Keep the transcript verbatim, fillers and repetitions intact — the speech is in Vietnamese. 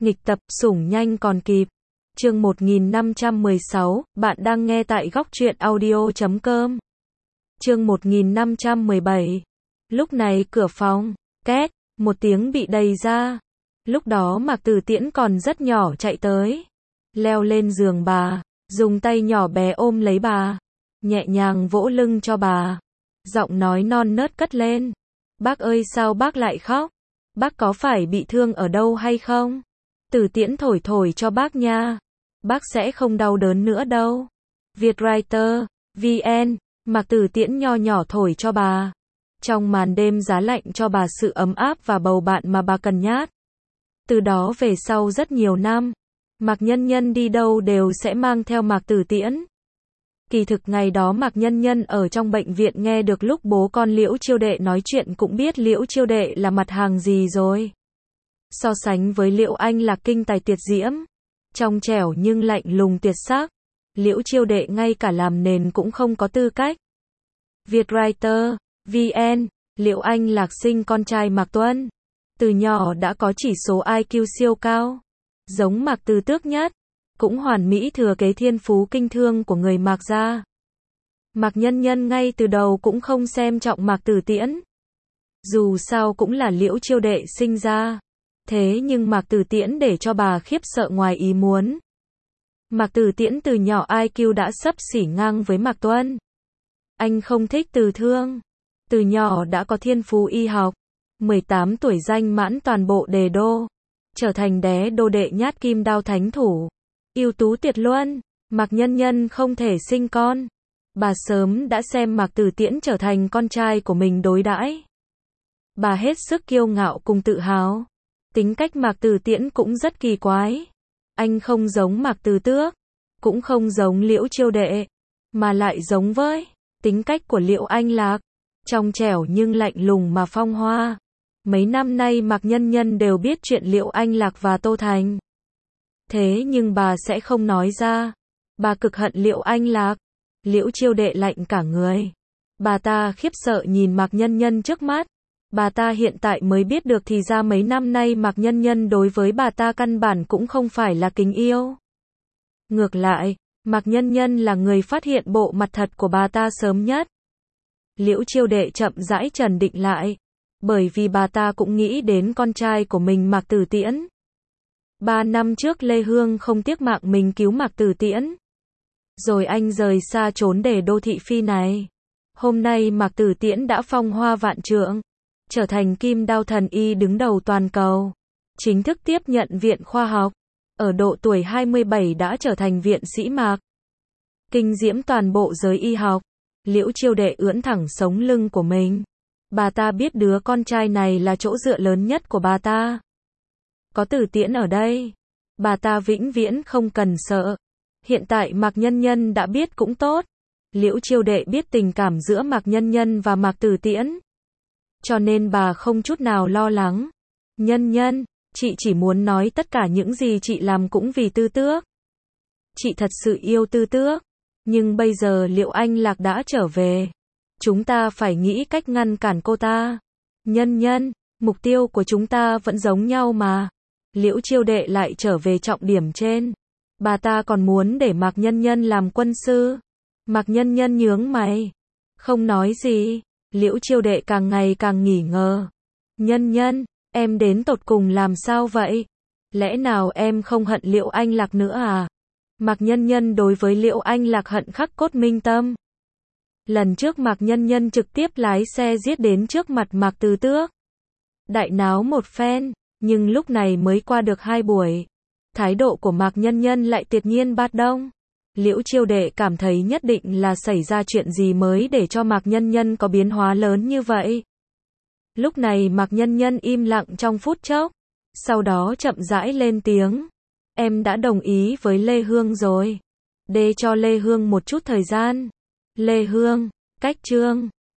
Nghịch tập, sủng nhanh còn kịp. Chương một nghìn năm trăm mười sáu, bạn đang nghe tại góc truyện audio chấm com. Chương một nghìn năm trăm mười bảy. Lúc này cửa phòng, két, một tiếng bị đẩy ra. Lúc đó Mạc Tử Tiễn còn rất nhỏ chạy tới, leo lên giường bà, dùng tay nhỏ bé ôm lấy bà, nhẹ nhàng vỗ lưng cho bà. Giọng nói non nớt cất lên. Bác ơi, sao bác lại khóc? Bác có phải bị thương ở đâu hay không? Tử Tiễn thổi thổi cho bác nha. Bác sẽ không đau đớn nữa đâu. Vietwriter, vê en, Mạc Tử Tiễn nho nhỏ thổi cho bà. Trong màn đêm giá lạnh cho bà sự ấm áp và bầu bạn mà bà cần nhát. Từ đó về sau rất nhiều năm, Mạc Nhân Nhân đi đâu đều sẽ mang theo Mạc Tử Tiễn. Kỳ thực ngày đó Mạc Nhân Nhân ở trong bệnh viện nghe được lúc bố con Liễu Chiêu Đệ nói chuyện cũng biết Liễu Chiêu Đệ là mặt hàng gì rồi. So sánh với Liễu Anh Lạc kinh tài tuyệt diễm, trong trẻo nhưng lạnh lùng tuyệt sắc, Liễu Chiêu Đệ ngay cả làm nền cũng không có tư cách. Vietwriter, vê en, Liễu Anh Lạc sinh con trai Mạc Tuân. Từ nhỏ đã có chỉ số i kiu siêu cao, giống Mạc Tư Tước nhất, cũng hoàn mỹ thừa kế thiên phú kinh thương của người Mạc gia. Mạc Nhân Nhân ngay từ đầu cũng không xem trọng Mạc Tử Tiễn. Dù sao cũng là Liễu Chiêu Đệ sinh ra. Thế nhưng Mạc Tử Tiễn để cho bà khiếp sợ ngoài ý muốn. Mạc Tử Tiễn từ nhỏ i kiu đã xấp xỉ ngang với Mạc Tuân. Anh không thích từ thương. Từ nhỏ đã có thiên phú y học. mười tám tuổi danh mãn toàn bộ đề đô. Trở thành đế đô đệ nhát kim đao thánh thủ. Ưu tú tuyệt luân. Mạc Nhân Nhân không thể sinh con. Bà sớm đã xem Mạc Tử Tiễn trở thành con trai của mình đối đãi. Bà hết sức kiêu ngạo cùng tự hào. Tính cách Mạc Tử Tiễn cũng rất kỳ quái. Anh không giống Mạc Tư Tước, cũng không giống Liễu Chiêu Đệ, mà lại giống với tính cách của Liễu Anh Lạc, trong trẻo nhưng lạnh lùng mà phong hoa. Mấy năm nay Mạc Nhân Nhân đều biết chuyện Liễu Anh Lạc và Tô Thành. Thế nhưng bà sẽ không nói ra. Bà cực hận Liễu Anh Lạc. Liễu Chiêu Đệ lạnh cả người. Bà ta khiếp sợ nhìn Mạc Nhân Nhân trước mắt. Bà ta hiện tại mới biết được thì ra mấy năm nay Mạc Nhân Nhân đối với bà ta căn bản cũng không phải là kính yêu. Ngược lại, Mạc Nhân Nhân là người phát hiện bộ mặt thật của bà ta sớm nhất. Liễu Chiêu Đệ chậm rãi trần định lại, bởi vì bà ta cũng nghĩ đến con trai của mình Mạc Tử Tiễn. Ba năm trước Lê Hương không tiếc mạng mình cứu Mạc Tử Tiễn. Rồi anh rời xa trốn để đô thị phi này. Hôm nay Mạc Tử Tiễn đã phong hoa vạn trượng, trở thành kim đao thần y đứng đầu toàn cầu, chính thức tiếp nhận viện khoa học, ở độ tuổi hai mươi bảy đã trở thành viện sĩ Mạc. Kinh diễm toàn bộ giới y học. Liễu Chiêu Đệ ưỡn thẳng sống lưng của mình. Bà ta biết đứa con trai này là chỗ dựa lớn nhất của bà ta. Có Tử Tiễn ở đây, bà ta vĩnh viễn không cần sợ. Hiện tại Mạc Nhân Nhân đã biết cũng tốt. Liễu Chiêu Đệ biết tình cảm giữa Mạc Nhân Nhân và Mạc Tử Tiễn, cho nên bà không chút nào lo lắng. Nhân Nhân, chị chỉ muốn nói tất cả những gì chị làm cũng vì Tư Tước. Chị thật sự yêu Tư Tước. Nhưng bây giờ Liễu Anh Lạc đã trở về. Chúng ta phải nghĩ cách ngăn cản cô ta. Nhân Nhân, mục tiêu của chúng ta vẫn giống nhau mà. Liễu Chiêu Đệ lại trở về trọng điểm trên. Bà ta còn muốn để Mạc Nhân Nhân làm quân sư. Mạc Nhân Nhân nhướng mày, không nói gì. Liễu Chiêu Đệ càng ngày càng nghỉ ngờ. Nhân Nhân, em đến tột cùng làm sao vậy? Lẽ nào em không hận Liễu Anh Lạc nữa à? Mạc Nhân Nhân đối với Liễu Anh Lạc hận khắc cốt minh tâm. Lần trước Mạc Nhân Nhân trực tiếp lái xe giết đến trước mặt Mạc Tư Tước. Đại náo một phen, nhưng lúc này mới qua được hai buổi. Thái độ của Mạc Nhân Nhân lại tuyệt nhiên bát đông. Liễu Chiêu Đệ cảm thấy nhất định là xảy ra chuyện gì mới để cho Mạc Nhân Nhân có biến hóa lớn như vậy. Lúc này Mạc Nhân Nhân im lặng trong phút chốc, sau đó chậm rãi lên tiếng. Em đã đồng ý với Lê Hương rồi. Để cho Lê Hương một chút thời gian. Lê Hương, cách Trương,